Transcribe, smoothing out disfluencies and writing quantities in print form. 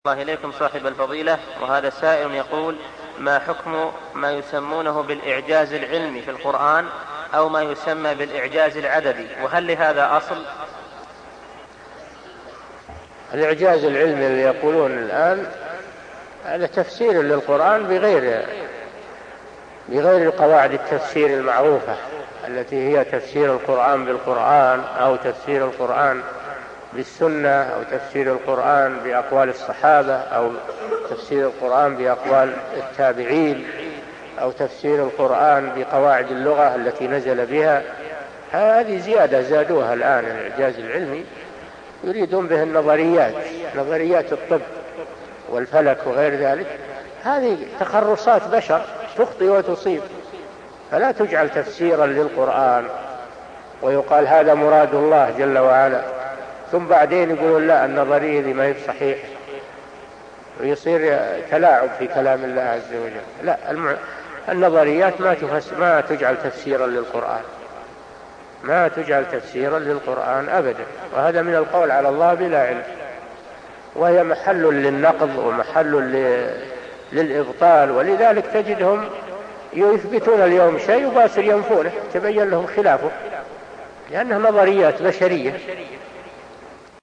الله إليكم صاحب الفضيلة. وهذا سائل يقول: ما حكم ما يسمونه بالإعجاز العلمي في القرآن أو ما يسمى بالإعجاز العددي، وهل لهذا أصل؟ الإعجاز العلمي اللي يقولون الآن هذا تفسير للقرآن بغير قواعد التفسير المعروفة التي هي تفسير القرآن بالقرآن أو تفسير القرآن بالسنة أو تفسير القرآن بأقوال الصحابة أو تفسير القرآن بأقوال التابعين أو تفسير القرآن بقواعد اللغة التي نزل بها. هذه زيادة زادوها الآن الإعجاز العلمي، يريدون به نظريات الطب والفلك وغير ذلك. هذه تخرصات بشر تخطئ وتصيب، فلا تجعل تفسيرا للقرآن ويقال هذا مراد الله جل وعلا، ثم بعدين يقولون لا النظرية دي ما هي صحيح، ويصير تلاعب في كلام الله عز وجل. لا، النظريات ما تجعل تفسيرا للقرآن، ما تجعل تفسيرا للقرآن أبدا، وهذا من القول على الله بلا علم، وهي محل للنقض ومحل للإبطال. ولذلك تجدهم يثبتون اليوم شيء وباسر ينفونه، تبين لهم خلافه، لأنها نظريات بشرية